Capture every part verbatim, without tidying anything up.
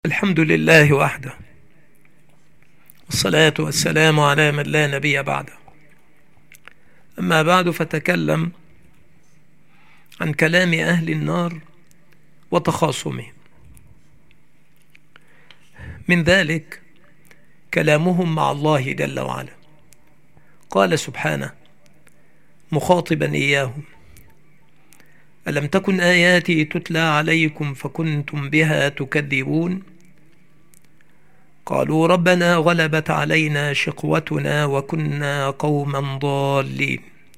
الحمد لله وحده، والصلاة والسلام على من لا نبي بعده. أما بعد، فتكلم عن كلام أهل النار وتخاصمهم. من ذلك كلامهم مع الله جل وعلا. قال سبحانه مخاطبا إياهم: ألم تكن آياتي تتلى عليكم فكنتم بها تكذبون؟ قالوا ربنا غلبت علينا شقوتنا وكنا قوما ضالين،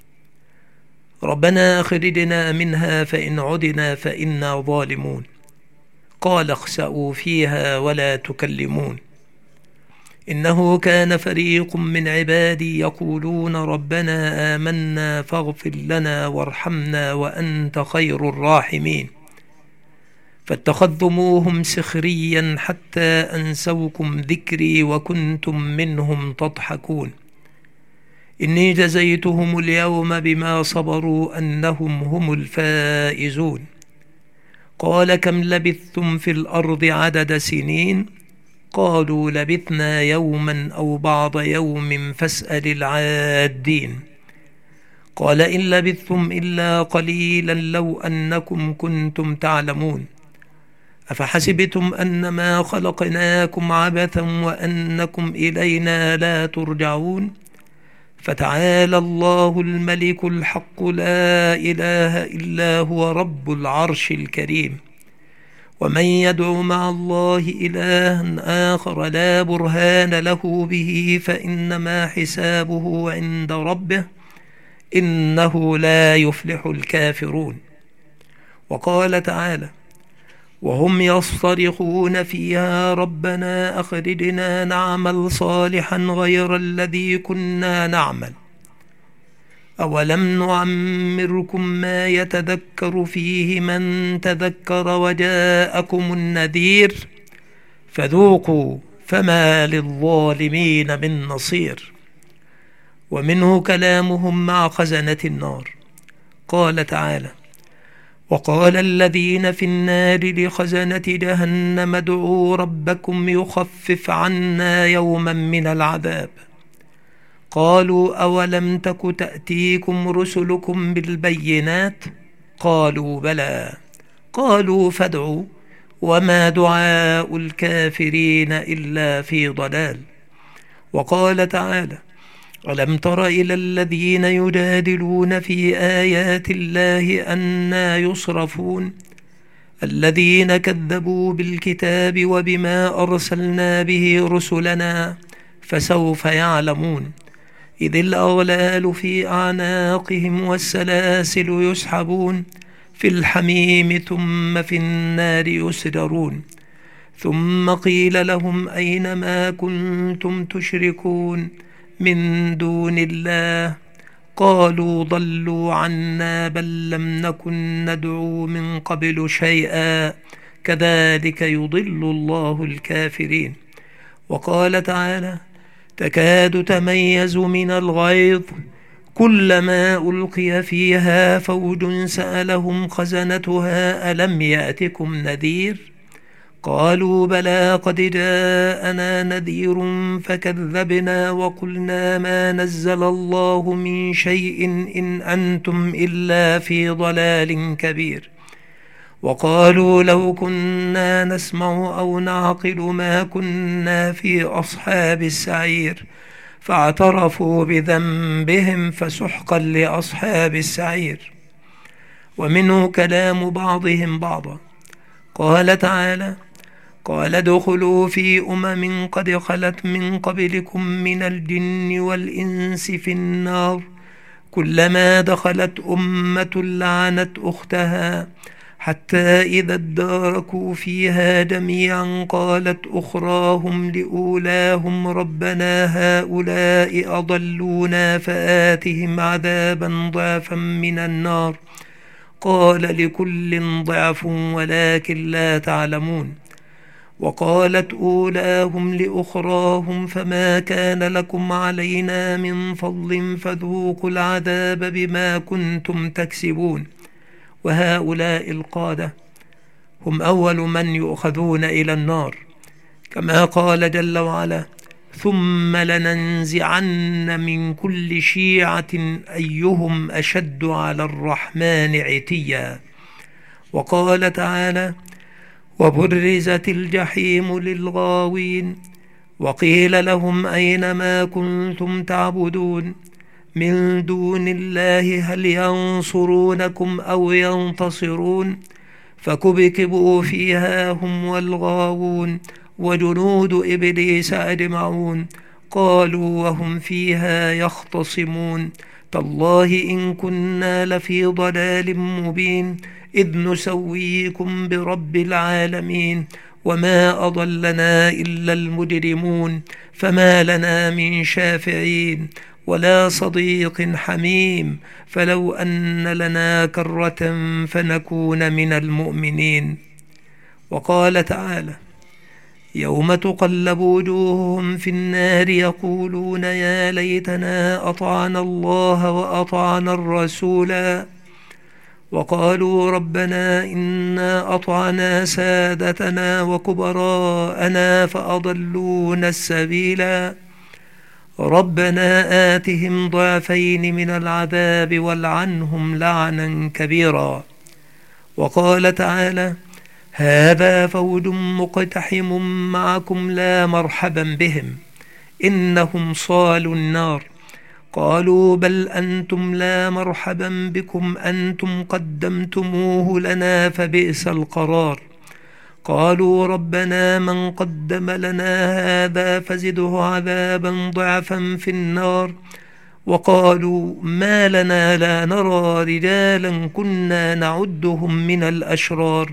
ربنا أخرجنا منها فإن عدنا فإنا ظالمون، قال اخسأوا فيها ولا تكلمون، إنه كان فريق من عبادي يقولون ربنا آمنا فاغفر لنا وارحمنا وأنت خير الراحمين، فاتخذتموهم سخريا حتى أنسوكم ذكري وكنتم منهم تضحكون، إني جزيتهم اليوم بما صبروا أنهم هم الفائزون. قال كم لبثتم في الأرض عدد سنين؟ قالوا لبثنا يوما أو بعض يوم فاسأل العادين. قال إن لبثتم إلا قليلا لو أنكم كنتم تعلمون، أفحسبتم أنما خلقناكم عبثا وأنكم إلينا لا ترجعون؟ فتعالى الله الملك الحق لا إله إلا هو رب العرش الكريم. ومن يدع مع الله إلها آخر لا برهان له به فإنما حسابه عند ربه، إنه لا يفلح الكافرون. وقال تعالى: وهم يصطرخون فيها ربنا أخرجنا نعمل صالحا غير الذي كنا نعمل، أولم نعمركم ما يتذكر فيه من تذكر وجاءكم النذير، فذوقوا فما للظالمين من نصير. ومنه كلامهم مع خزنة النار. قال تعالى: وقال الذين في النار لخزنة جهنم ادعوا ربكم يخفف عنا يوما من العذاب. قالوا أولم تك تأتيكم رسلكم بالبينات؟ قالوا بلى. قالوا فادعوا وما دعاء الكافرين إلا في ضلال. وقال تعالى: ألم تر إلى الذين يجادلون في آيات الله أنى يصرفون، الذين كذبوا بالكتاب وبما أرسلنا به رسلنا، فسوف يعلمون، إذ الأغلال في أعناقهم والسلاسل يسحبون في الحميم ثم في النار يسجرون، ثم قيل لهم أين ما كنتم تشركون من دون الله؟ قالوا ضلوا عنا بل لم نكن ندعو من قبل شيئا كذلك يضل الله الكافرين. وقال تعالى: تكاد تميز من الغيظ كلما ألقي فيها فوج سألهم خزنتها ألم يأتكم نذير؟ قالوا بلى قد جاءنا نذير فكذبنا وقلنا ما نزل الله من شيء إن أنتم إلا في ضلال كبير. وقالوا لو كنا نسمع أو نعقل ما كنا في أصحاب السعير، فاعترفوا بذنبهم فسحقا لأصحاب السعير. ومنه كلام بعضهم بعضا. قال تعالى: قال ادخلوا في أمم قد خلت من قبلكم من الجن والإنس في النار، كلما دخلت أمة لعنت أختها حتى إذا اداركوا فيها جميعا قالت أخراهم لأولاهم ربنا هؤلاء أضلونا فآتهم عذابا ضعفا من النار، قال لكل ضعف ولكن لا تعلمون. وقالت أولاهم لأخراهم فما كان لكم علينا من فضل فذوقوا العذاب بما كنتم تكسبون. وهؤلاء القادة هم أول من يؤخذون إلى النار، كما قال جل وعلا: ثم لننزعن من كل شيعة أيهم أشد على الرحمن عتيا. وقال تعالى: وبرزت الجحيم للغاوين وقيل لهم أين ما كنتم تعبدون من دون الله هل ينصرونكم أو ينتصرون فكبكبوا فيها هم والغاوون وجنود إبليس أجمعون قالوا وهم فيها يختصمون تالله إن كنا لفي ضلال مبين إذ نسويكم برب العالمين وما أضلنا إلا المجرمون فما لنا من شافعين ولا صديق حميم فلو أن لنا كرة فنكون من المؤمنين. وقال تعالى: يوم تقلب وجوههم في النار يقولون يا ليتنا أطعنا الله وأطعنا الرسولا وقالوا ربنا إنا أطعنا سادتنا وكبراءنا فأضلونا السبيلا ربنا آتهم ضعفين من العذاب والعنهم لعنا كبيرا. وقال تعالى: هذا فوج مقتحم معكم لا مرحبا بهم إنهم صالوا النار قالوا بل أنتم لا مرحبا بكم أنتم قدمتموه لنا فبئس القرار قالوا ربنا من قدم لنا هذا فزده عذابا ضعفا في النار وقالوا ما لنا لا نرى رجالا كنا نعدهم من الأشرار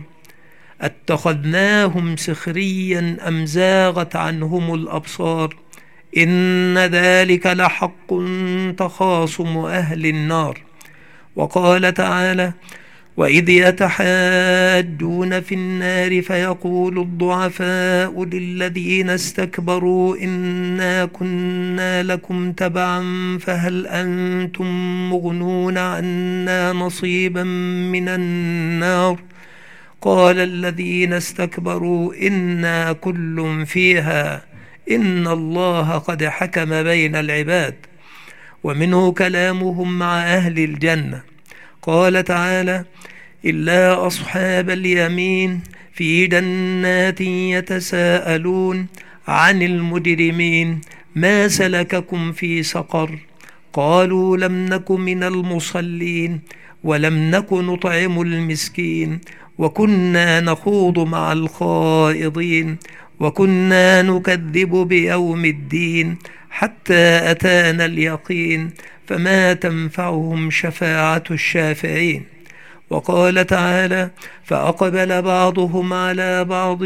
اتخذناهم سخريا أم زاغت عنهم الأبصار إن ذلك لحق تخاصم أهل النار. وقال تعالى: وإذ يتحاجون في النار فيقول الضعفاء للذين استكبروا إنا كنا لكم تبعا فهل أنتم مغنون عنا نصيبا من النار قال الذين استكبروا إنا كل فيها إن الله قد حكم بين العباد. ومنه كلامهم مع أهل الجنة. قال تعالى: إلا أصحاب اليمين في جنات يتساءلون عن المجرمين ما سلككم في سقر قالوا لم نك من المصلين ولم نك نطعم المسكين وكنا نخوض مع الخائضين وكنا نكذب بيوم الدين حتى أتانا اليقين فما تنفعهم شفاعة الشافعين. وقال تعالى: فأقبل بعضهم على بعض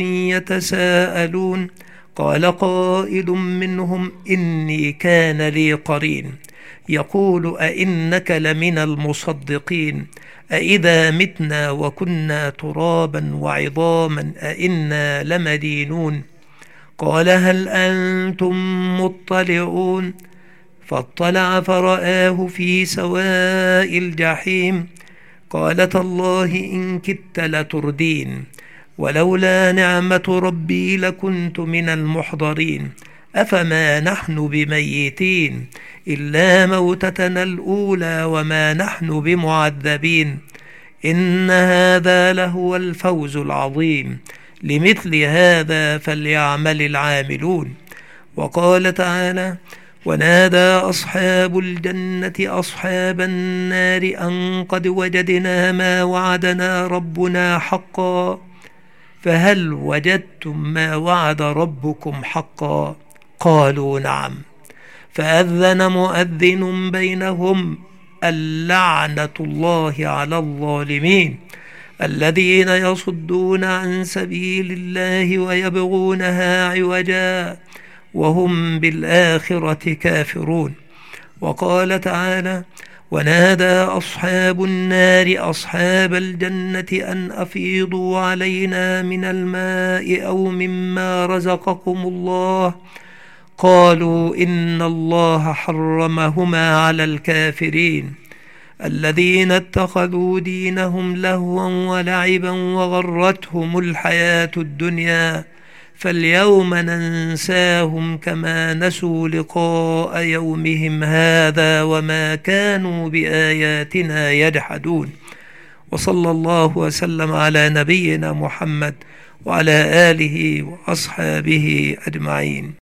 يتساءلون قال قائل منهم إني كان لي قرين يقول أئنك لمن المصدقين أئذا متنا وكنا ترابا وعظاما أئنا لمدينون قال هل أنتم مطلعون فاطلع فرآه في سواء الجحيم قال تالله إن كدت لتردين ولولا نعمة ربي لكنت من المحضرين أفما نحن بميتين إلا موتتنا الأولى وما نحن بمعذبين إن هذا لهو الفوز العظيم لمثل هذا فليعمل العاملون. وقال تعالى: ونادى أصحاب الجنة أصحاب النار أن قد وجدنا ما وعدنا ربنا حقا فهل وجدتم ما وعد ربكم حقا قالوا نعم فأذن مؤذن بينهم اللعنة الله على الظالمين الذين يصدون عن سبيل الله ويبغونها عوجا وهم بالآخرة كافرون. وقال تعالى: ونادى أصحاب النار أصحاب الجنة أن أفيضوا علينا من الماء أو مما رزقكم الله قالوا إن الله حرمهما على الكافرين الذين اتخذوا دينهم لهوا ولعبا وغرتهم الحياة الدنيا فاليوم ننساهم كما نسوا لقاء يومهم هذا وما كانوا بآياتنا يجحدون. وصلى الله وسلم على نبينا محمد وعلى آله وأصحابه أجمعين.